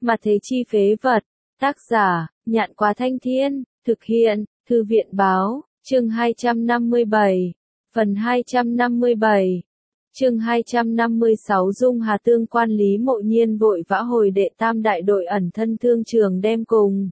Mà thế chi phế vật. Tác giả, Nhạn Quá Thanh Thiên, thực hiện, Thư viện Báo, chương 257, phần 257. Chương 256 Dung Hà tương quan Lý Mộ Nhiên vội vã hồi đệ tam đại đội ẩn thân thương trường đem cùng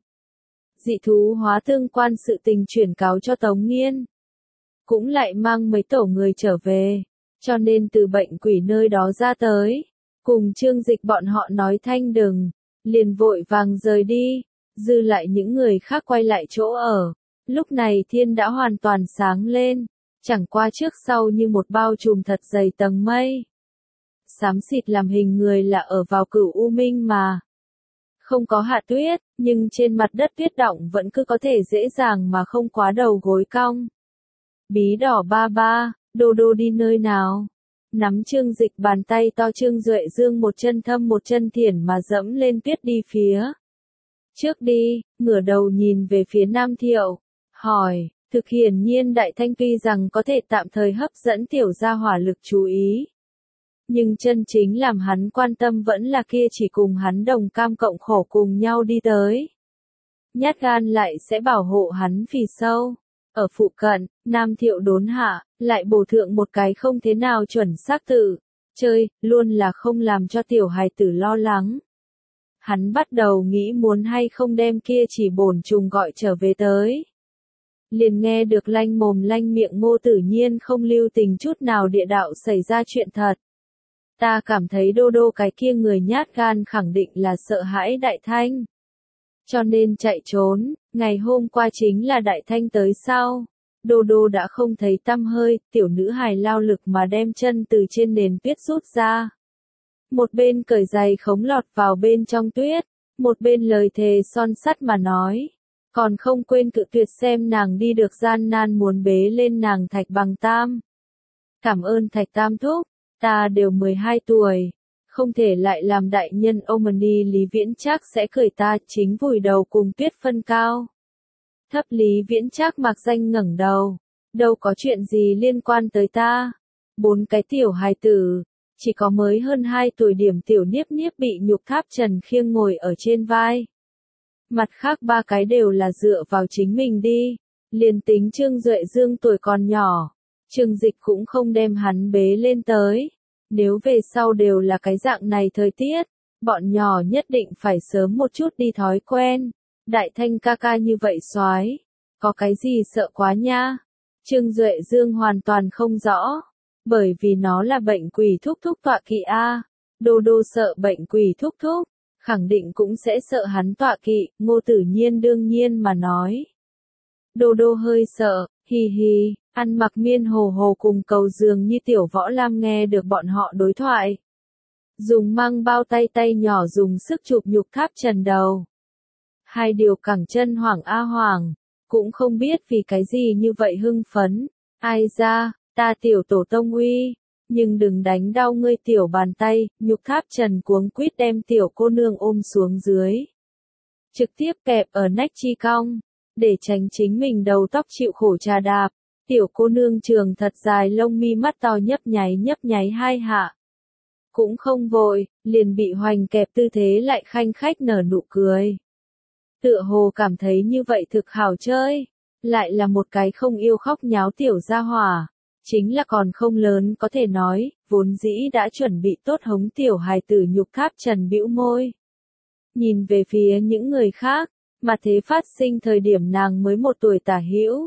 dị thú hóa tương quan sự tình chuyển cáo cho Tống Nghiên. Cũng lại mang mấy tổ người trở về, cho nên từ bệnh quỷ nơi đó ra tới, cùng Trương Dịch bọn họ nói thanh đừng, liền vội vàng rời đi, dư lại những người khác quay lại chỗ ở. Lúc này thiên đã hoàn toàn sáng lên, chẳng qua trước sau như một bao trùm thật dày tầng mây. Xám xịt làm hình người là ở vào Cửu U Minh mà. Không có hạ tuyết, nhưng trên mặt đất tuyết đọng vẫn cứ có thể dễ dàng mà không quá đầu gối cong. Bí đỏ ba ba, Đô Đô đi nơi nào? Nắm Trương Dịch bàn tay to Trương Duệ Dương một chân thâm một chân thiển mà dẫm lên tuyết đi phía trước đi, ngửa đầu nhìn về phía Nam Thiệu, hỏi, thực hiển nhiên Đại Thanh tuy rằng có thể tạm thời hấp dẫn tiểu gia hỏa lực chú ý. Nhưng chân chính làm hắn quan tâm vẫn là kia chỉ cùng hắn đồng cam cộng khổ cùng nhau đi tới. Nhát gan lại sẽ bảo hộ hắn phì sâu. Ở phụ cận, Nam Thiệu đốn hạ, lại bổ thượng một cái không thế nào chuẩn xác tự. Chơi, luôn là không làm cho tiểu hài tử lo lắng. Hắn bắt đầu nghĩ muốn hay không đem kia chỉ bổn trùng gọi trở về tới. Liền nghe được lanh mồm lanh miệng Ngô Tử Nhiên không lưu tình chút nào địa đạo xảy ra chuyện thật. Ta cảm thấy Đô Đô cái kia người nhát gan khẳng định là sợ hãi Đại Thanh. Cho nên chạy trốn, ngày hôm qua chính là Đại Thanh tới sau. Đô Đô đã không thấy tăm hơi, tiểu nữ hài lao lực mà đem chân từ trên nền tuyết rút ra. Một bên cởi giày khống lọt vào bên trong tuyết, một bên lời thề son sắt mà nói. Còn không quên cự tuyệt xem nàng đi được gian nan muốn bế lên nàng Thạch Bằng Tam. Cảm ơn Thạch Tam thúc, ta đều 12 tuổi. Không thể lại làm đại nhân Omani Lý Viễn Trác sẽ cười ta chính vùi đầu cùng tuyết phân cao. Thấp Lý Viễn Trác mặc danh ngẩng đầu. Đâu có chuyện gì liên quan tới ta. 4 cái tiểu hài tử. Chỉ có mới hơn 2 tuổi điểm tiểu Niếp Niếp bị Nhục Tháp Trần khiêng ngồi ở trên vai. Mặt khác 3 cái đều là dựa vào chính mình đi. Liền tính Trương Duệ Dương tuổi còn nhỏ. Trương Dịch cũng không đem hắn bế lên tới. Nếu về sau đều là cái dạng này thời tiết, bọn nhỏ nhất định phải sớm một chút đi thói quen. Đại Thanh ca ca như vậy soái, có cái gì sợ quá nha? Trương Duệ Dương hoàn toàn không rõ, bởi vì nó là bệnh quỷ thúc thúc tọa kỵ a. Đô Đô sợ bệnh quỷ thúc thúc, khẳng định cũng sẽ sợ hắn tọa kỵ, Ngô Tử Nhiên đương nhiên mà nói. Đô Đô hơi sợ, hi hi. Ăn mặc miên hồ hồ cùng cầu giường như tiểu võ lam nghe được bọn họ đối thoại. Dùng mang bao tay tay nhỏ dùng sức chụp Nhục Tháp Trần đầu. Hai điều cẳng chân hoảng a hoảng, cũng không biết vì cái gì như vậy hưng phấn. Ai ra, ta tiểu tổ tông uy, nhưng đừng đánh đau ngươi tiểu bàn tay, Nhục Tháp Trần cuống quýt đem tiểu cô nương ôm xuống dưới. Trực tiếp kẹp ở nách chi cong, để tránh chính mình đầu tóc chịu khổ trà đạp. Tiểu cô nương trường thật dài lông mi mắt to nhấp nháy 2 hạ. Cũng không vội, liền bị hoành kẹp tư thế lại khanh khách nở nụ cười. Tựa hồ cảm thấy như vậy thực hảo chơi. Lại là một cái không yêu khóc nháo tiểu gia hỏa. Chính là còn không lớn có thể nói, vốn dĩ đã chuẩn bị tốt hống tiểu hài tử Nhục Tháp Trần bĩu môi. Nhìn về phía những người khác, mà thế phát sinh thời điểm nàng mới 1 tuổi tả hữu.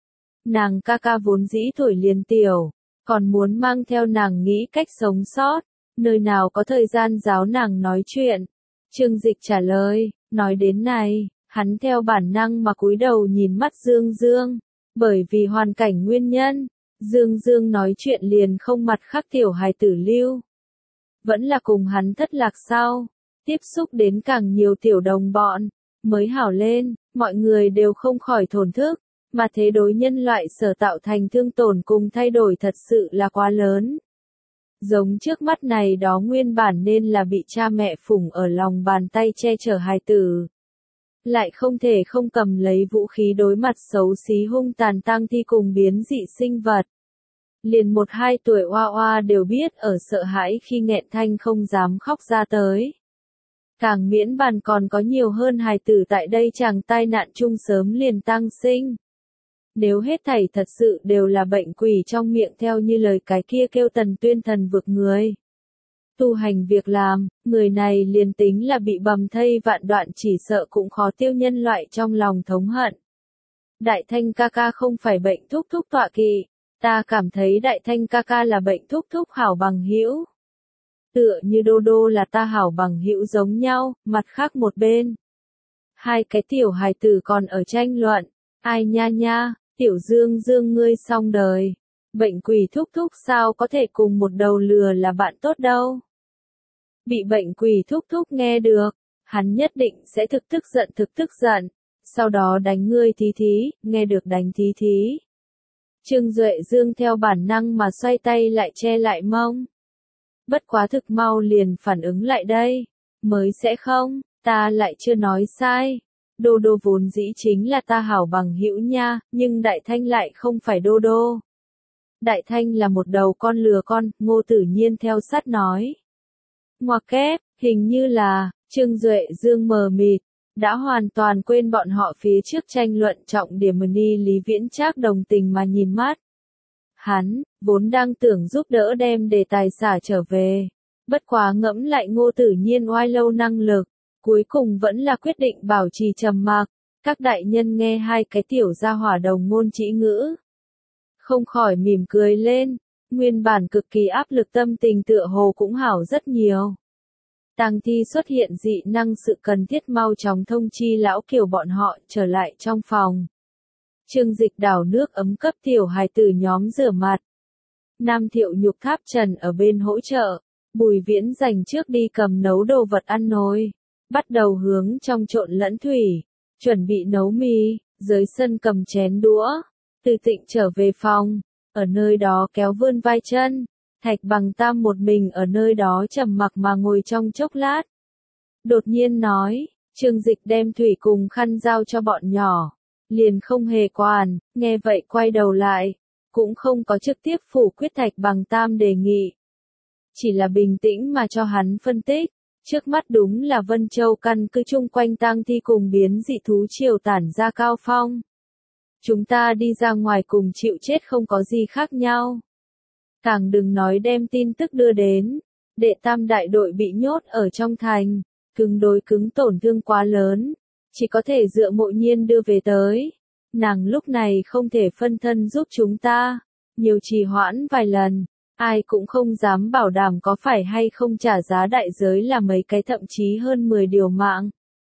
Nàng ca ca vốn dĩ tuổi liền tiểu, còn muốn mang theo nàng nghĩ cách sống sót, nơi nào có thời gian giáo nàng nói chuyện. Trương Dịch trả lời, nói đến này, hắn theo bản năng mà cúi đầu nhìn mắt Dương Dương, bởi vì hoàn cảnh nguyên nhân, Dương Dương nói chuyện liền không mặt khác tiểu hài tử lưu. Vẫn là cùng hắn thất lạc sau, tiếp xúc đến càng nhiều tiểu đồng bọn, mới hảo lên, mọi người đều không khỏi thổn thức. Mà thế đối nhân loại sở tạo thành thương tổn cùng thay đổi thật sự là quá lớn. Giống trước mắt này đó nguyên bản nên là bị cha mẹ phủng ở lòng bàn tay che chở hài tử. Lại không thể không cầm lấy vũ khí đối mặt xấu xí hung tàn tang thi cùng biến dị sinh vật. Liền 1-2 tuổi oa oa đều biết ở sợ hãi khi nghẹn thanh không dám khóc ra tới. Càng miễn bàn còn có nhiều hơn hài tử tại đây chàng tai nạn chung sớm liền tang sinh. Nếu hết thảy thật sự đều là bệnh quỷ trong miệng theo như lời cái kia kêu Tần Tuyên thần vực người. Tu hành việc làm, người này liền tính là bị bầm thây vạn đoạn chỉ sợ cũng khó tiêu nhân loại trong lòng thống hận. Đại Thanh ca ca không phải bệnh thúc thúc tọa kỵ, ta cảm thấy Đại Thanh ca ca là bệnh thúc thúc hảo bằng hữu. Tựa như Đô Đô là ta hảo bằng hữu giống nhau, mặt khác một bên. Hai cái tiểu hài tử còn ở tranh luận, ai nha nha, tiểu Dương Dương ngươi xong đời. Bệnh quỷ thúc thúc sao có thể cùng một đầu lừa là bạn tốt đâu. Bị bệnh quỷ thúc thúc nghe được, hắn nhất định sẽ thực tức giận, sau đó đánh ngươi thí thí, nghe được đánh thí thí. Trương Duệ Dương theo bản năng mà xoay tay lại che lại mông. Bất quá thực mau liền phản ứng lại đây, mới sẽ không, ta lại chưa nói sai. Đô Đô vốn dĩ chính là ta hảo bằng hữu nha, nhưng Đại Thanh lại không phải Đô Đô. Đại Thanh là một đầu con lừa con, Ngô Tử Nhiên theo sát nói. Ngoặc kép, hình như là, Trương Duệ Dương mờ mịt, đã hoàn toàn quên bọn họ phía trước tranh luận trọng điểm Ni Lý Viễn Trác đồng tình mà nhìn mắt. Hắn, vốn đang tưởng giúp đỡ đem đề tài xả trở về. Bất quá ngẫm lại Ngô Tử Nhiên oai lâu năng lực, cuối cùng vẫn là quyết định bảo trì trầm mặc. Các đại nhân nghe hai cái tiểu gia hỏa đồng ngôn chỉ ngữ. Không khỏi mỉm cười lên, nguyên bản cực kỳ áp lực tâm tình tựa hồ cũng hảo rất nhiều. Tang Thi xuất hiện dị năng sự cần thiết mau chóng thông chi lão Kiều bọn họ trở lại trong phòng. Trương Dịch đảo nước ấm cấp tiểu hài tử nhóm rửa mặt. Nam Thiệu Nhục Tháp Trần ở bên hỗ trợ, Bùi Viễn dành trước đi cầm nấu đồ vật ăn nồi, bắt đầu hướng trong trộn lẫn thủy, chuẩn bị nấu mì, dưới sân cầm chén đũa. Từ Tịnh trở về phòng, ở nơi đó kéo vươn vai chân, Thạch Bằng Tam một mình ở nơi đó trầm mặc mà ngồi trong chốc lát. Đột nhiên nói, Trương Dịch đem thủy cùng khăn giao cho bọn nhỏ, liền không hề quản, nghe vậy quay đầu lại, cũng không có trực tiếp phủ quyết Thạch Bằng Tam đề nghị. Chỉ là bình tĩnh mà cho hắn phân tích, trước mắt đúng là Vân Châu căn cứ chung quanh tang thi cùng biến dị thú triều tản ra cao phong. Chúng ta đi ra ngoài cùng chịu chết không có gì khác nhau. Càng đừng nói đem tin tức đưa đến, đệ tam đại đội bị nhốt ở trong thành, cứng đối cứng tổn thương quá lớn, chỉ có thể dựa Mộ Nhiên đưa về tới. Nàng lúc này không thể phân thân giúp chúng ta, nhiều trì hoãn vài lần, ai cũng không dám bảo đảm có phải hay không trả giá đại giới là mấy cái thậm chí hơn 10 điều mạng.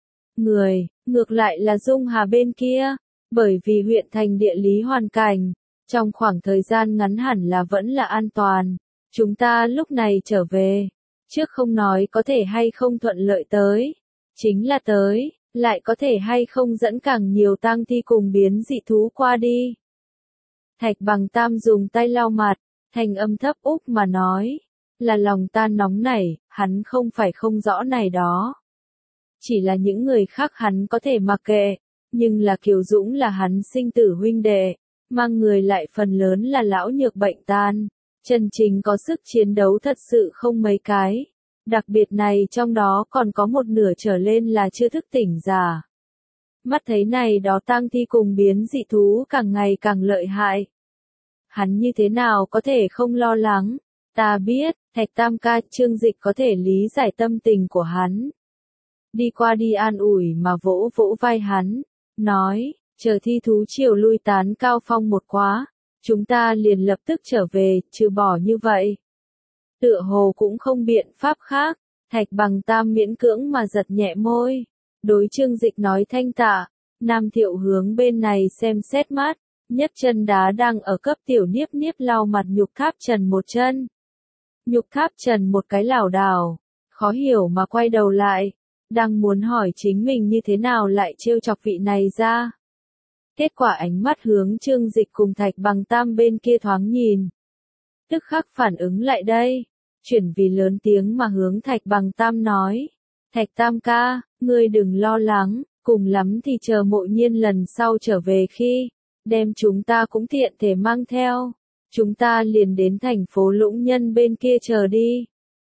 Ngược lại là Dung Hà bên kia, bởi vì huyện thành địa lý hoàn cảnh, trong khoảng thời gian ngắn hẳn là vẫn là an toàn. Chúng ta lúc này trở về, trước không nói có thể hay không thuận lợi tới, chính là tới, lại có thể hay không dẫn càng nhiều tang thi cùng biến dị thú qua đi. Thạch Bằng Tam dùng tay lau mặt, thanh âm thấp úc mà nói, là lòng ta nóng nảy, hắn không phải không rõ này đó. Chỉ là những người khác hắn có thể mặc kệ, nhưng là Kiều Dũng là hắn sinh tử huynh đệ, mang người lại phần lớn là lão nhược bệnh tan, chân chính có sức chiến đấu thật sự không mấy cái. Đặc biệt này trong đó còn có một nửa trở lên là chưa thức tỉnh giả. Mắt thấy này đó tang thi cùng biến dị thú càng ngày càng lợi hại. Hắn như thế nào có thể không lo lắng? Ta biết, Thạch Tam ca Trương Dịch có thể lý giải tâm tình của hắn. Đi qua đi an ủi mà vỗ vỗ vai hắn, nói, chờ thi thú triều lui tán cao phong một quá, chúng ta liền lập tức trở về, trừ bỏ như vậy. Tựa hồ cũng không biện pháp khác, Thạch Bằng Tam miễn cưỡng mà giật nhẹ môi. Đối Trương Dịch nói thanh tạ, Nam Thiệu hướng bên này xem xét mắt, nhấc chân đá đang ở cấp tiểu Niếp Niếp lau mặt Nhục Tháp Trần một chân. Nhục Tháp Trần một cái lảo đảo, khó hiểu mà quay đầu lại, đang muốn hỏi chính mình như thế nào lại trêu chọc vị này ra. Kết quả ánh mắt hướng Trương Dịch cùng Thạch Bằng Tam bên kia thoáng nhìn. Tức khắc phản ứng lại đây, chuyển vì lớn tiếng mà hướng Thạch Bằng Tam nói. Thạch Tam ca, ngươi đừng lo lắng, cùng lắm thì chờ Mộ Nhiên lần sau trở về khi, đem chúng ta cũng tiện thể mang theo. Chúng ta liền đến thành phố Lũng Nhân bên kia chờ đi.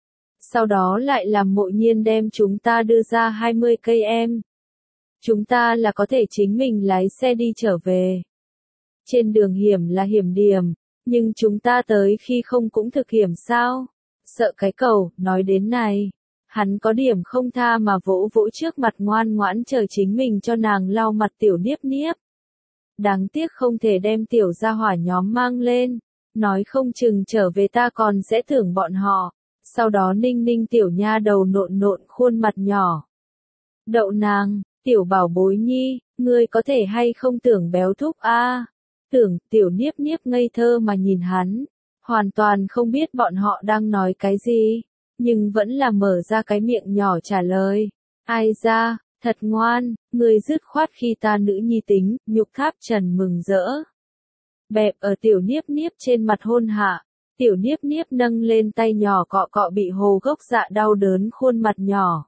Sau đó lại làm Mộ Nhiên đem chúng ta đưa ra 20 cây em. Chúng ta là có thể chính mình lái xe đi trở về. Trên đường hiểm là hiểm điểm, nhưng chúng ta tới khi không cũng thực hiểm sao? Sợ cái cầu, nói đến này. Hắn có điểm không tha mà vỗ vỗ trước mặt ngoan ngoãn chờ chính mình cho nàng lau mặt tiểu Niếp Niếp. Đáng tiếc không thể đem tiểu gia hỏa nhóm mang lên, nói không chừng trở về ta còn sẽ thưởng bọn họ. Sau đó ninh ninh tiểu nha đầu nộn nộn khuôn mặt nhỏ. Đậu nàng, tiểu bảo bối nhi, ngươi có thể hay không tưởng béo thúc a? Tưởng, tiểu Niếp Niếp ngây thơ mà nhìn hắn, hoàn toàn không biết bọn họ đang nói cái gì, nhưng vẫn là mở ra cái miệng nhỏ trả lời. Ai ra, thật ngoan, ngươi dứt khoát khi ta nữ nhi tính, Nhục Tháp Trần mừng rỡ. Bẹp ở tiểu Niếp Niếp trên mặt hôn hạ, tiểu Niếp Niếp nâng lên tay nhỏ cọ cọ bị hồ gốc dạ đau đớn khuôn mặt nhỏ.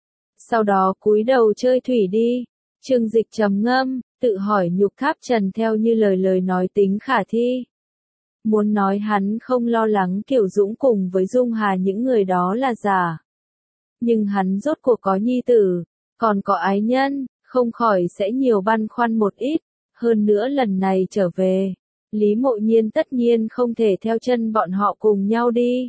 Sau đó cúi đầu chơi thủy đi. Trương Dịch trầm ngâm, tự hỏi Nhục Tháp Trần theo như lời nói tính khả thi. Muốn nói hắn không lo lắng Kiều Dũng cùng với Dung Hà những người đó là giả. Nhưng hắn rốt cuộc có nhi tử, còn có ái nhân, không khỏi sẽ nhiều băn khoăn một ít. Hơn nữa lần này trở về, Lý Mộ Nhiên tất nhiên không thể theo chân bọn họ cùng nhau đi.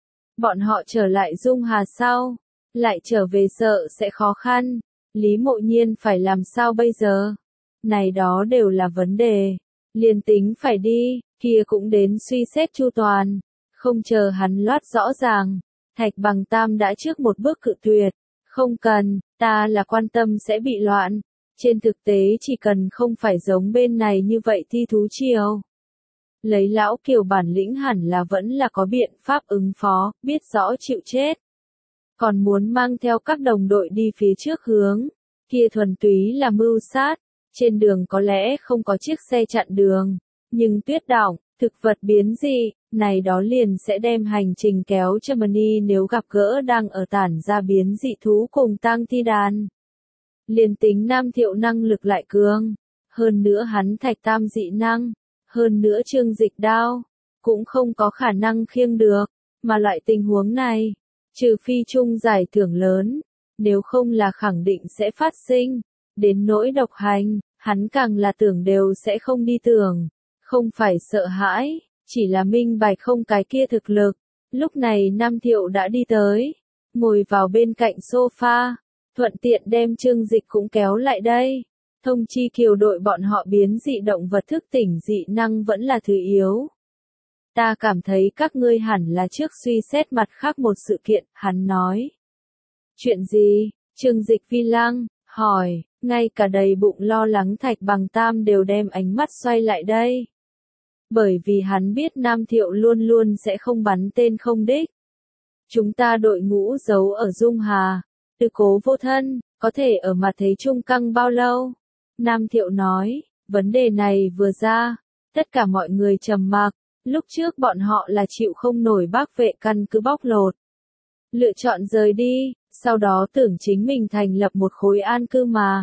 Bọn họ trở lại Dung Hà sau, lại trở về sợ sẽ khó khăn. Lý Mộ Nhiên phải làm sao bây giờ? Này đó đều là vấn đề. Liền tính phải đi, kia cũng đến suy xét chu toàn. Không chờ hắn loát rõ ràng. Thạch Bằng Tam đã trước một bước cự tuyệt. Không cần, ta là quan tâm sẽ bị loạn. Trên thực tế chỉ cần không phải giống bên này như vậy thi thú chiều. Lấy lão Kiều bản lĩnh hẳn là vẫn là có biện pháp ứng phó, biết rõ chịu chết. Còn muốn mang theo các đồng đội đi phía trước hướng, kia thuần túy là mưu sát. Trên đường có lẽ không có chiếc xe chặn đường, nhưng tuyết đọng, thực vật biến dị, này đó liền sẽ đem hành trình kéo cho Mani nếu gặp gỡ đang ở tản ra biến dị thú cùng tang thi đàn. Liền tính Nam Thiệu năng lực lại cường, hơn nữa hắn Thạch Tam dị năng, hơn nữa Trương Dịch đao, cũng không có khả năng khiêng được, mà loại tình huống này, trừ phi chung giải thưởng lớn, nếu không là khẳng định sẽ phát sinh. Đến nỗi độc hành, hắn càng là tưởng đều sẽ không đi tưởng, không phải sợ hãi, chỉ là minh bạch không cái kia thực lực. Lúc này Nam Thiệu đã đi tới, ngồi vào bên cạnh sofa, thuận tiện đem Trương Dịch cũng kéo lại đây. Thông chi Kiều đội bọn họ biến dị động vật thức tỉnh dị năng vẫn là thứ yếu. Ta cảm thấy các ngươi hẳn là trước suy xét mặt khác một sự kiện, hắn nói. Chuyện gì? Trương Dịch vi lăng, hỏi, ngay cả đầy bụng lo lắng Thạch Bằng Tam đều đem ánh mắt xoay lại đây. Bởi vì hắn biết Nam Thiệu luôn luôn sẽ không bắn tên không đích. Chúng ta đội ngũ giấu ở Dung Hà, tư cố vô thân, có thể ở mặt thế trung căng bao lâu? Nam Thiệu nói, vấn đề này vừa ra, tất cả mọi người trầm mặc. Lúc trước bọn họ là chịu không nổi Bắc Vệ căn cứ bóc lột. Lựa chọn rời đi, sau đó tưởng chính mình thành lập một khối an cư mà.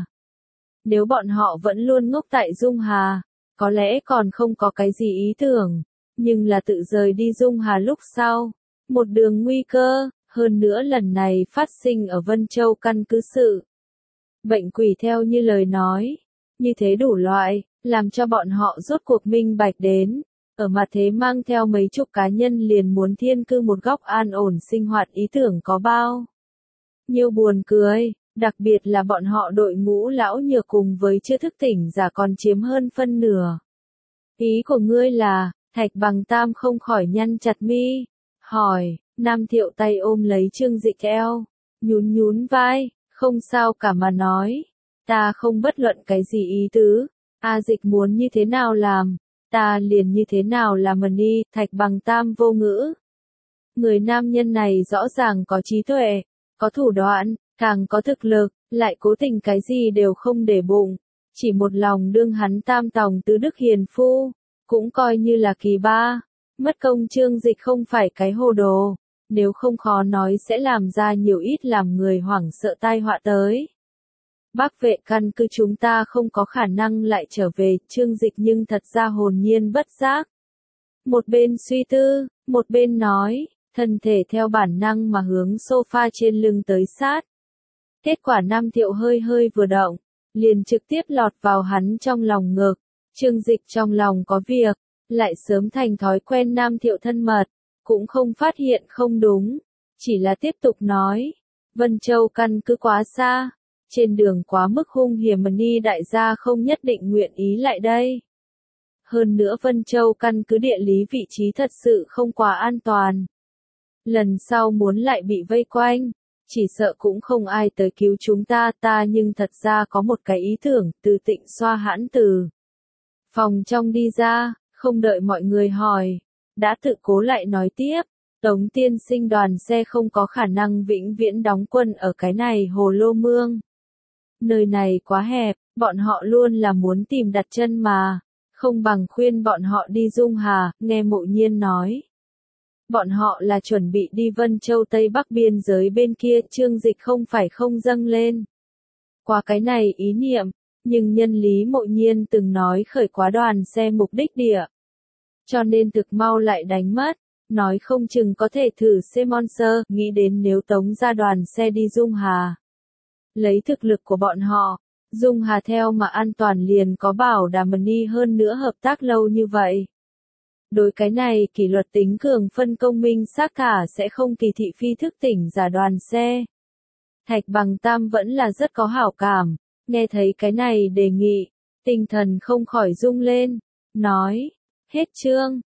Nếu bọn họ vẫn luôn ngốc tại Dung Hà, có lẽ còn không có cái gì ý tưởng, nhưng là tự rời đi Dung Hà lúc sau. Một đường nguy cơ, hơn nữa lần này phát sinh ở Vân Châu căn cứ sự. Bệnh quỷ theo như lời nói, như thế đủ loại, làm cho bọn họ rốt cuộc minh bạch đến. Ở mặt thế mang theo mấy chục cá nhân liền muốn thiên cư một góc an ổn sinh hoạt ý tưởng có bao nhiêu buồn cười, đặc biệt là bọn họ đội ngũ lão nhược cùng với chưa thức tỉnh giả còn chiếm hơn phân nửa. Ý của ngươi là, Thạch Bằng Tam không khỏi nhăn chặt mi, hỏi, Nam Thiệu tay ôm lấy Trương Dịch eo, nhún nhún vai, không sao cả mà nói, ta không bất luận cái gì ý tứ, A Dịch muốn như thế nào làm. Ta liền như thế nào là Mani, Thạch Bằng Tam vô ngữ. Người nam nhân này rõ ràng có trí tuệ, có thủ đoạn, càng có thực lực, lại cố tình cái gì đều không để bụng. Chỉ một lòng đương hắn tam tòng tứ đức hiền phu, cũng coi như là kỳ ba. Mất công Trương Dịch không phải cái hồ đồ, nếu không khó nói sẽ làm ra nhiều ít làm người hoảng sợ tai họa tới. Bắc Vệ căn cứ chúng ta không có khả năng lại trở về, Trương Dịch nhưng thật ra hồn nhiên bất giác. Một bên suy tư, một bên nói, thân thể theo bản năng mà hướng sofa trên lưng tới sát. Kết quả Nam Thiệu hơi hơi vừa động, liền trực tiếp lọt vào hắn trong lòng ngực. Trương Dịch trong lòng có việc, lại sớm thành thói quen Nam Thiệu thân mật, cũng không phát hiện không đúng, chỉ là tiếp tục nói, Vân Châu căn cứ quá xa, trên đường quá mức hung hiểm mà Ni đại gia không nhất định nguyện ý lại đây. Hơn nữa Vân Châu căn cứ địa lý vị trí thật sự không quá an toàn. Lần sau muốn lại bị vây quanh, chỉ sợ cũng không ai tới cứu chúng ta nhưng thật ra có một cái ý tưởng. Từ Tịnh xoa hãn từ phòng trong đi ra, không đợi mọi người hỏi, đã tự cố lại nói tiếp, Tống tiên sinh đoàn xe không có khả năng vĩnh viễn đóng quân ở cái này Hồ Lô Mương. Nơi này quá hẹp, bọn họ luôn là muốn tìm đặt chân mà, không bằng khuyên bọn họ đi Dung Hà. Nghe Mộ Nhiên nói, bọn họ là chuẩn bị đi Vân Châu Tây Bắc biên giới bên kia. Trương Dịch không phải không dâng lên qua cái này ý niệm, nhưng nhân lý Mộ Nhiên từng nói khởi quá đoàn xe mục đích địa, cho nên thực mau lại đánh mất, nói không chừng có thể thử Semonser. Nghĩ đến nếu Tống ra đoàn xe đi Dung Hà, lấy thực lực của bọn họ, Dung Hà theo mà an toàn liền có bảo đảm Ni hơn nữa hợp tác lâu như vậy. Đối cái này kỷ luật tính cường phân công minh xác cả sẽ không kỳ thị phi thức tỉnh giả đoàn xe. Thạch Bằng Tam vẫn là rất có hảo cảm, nghe thấy cái này đề nghị, tinh thần không khỏi rung lên, nói, hết chương.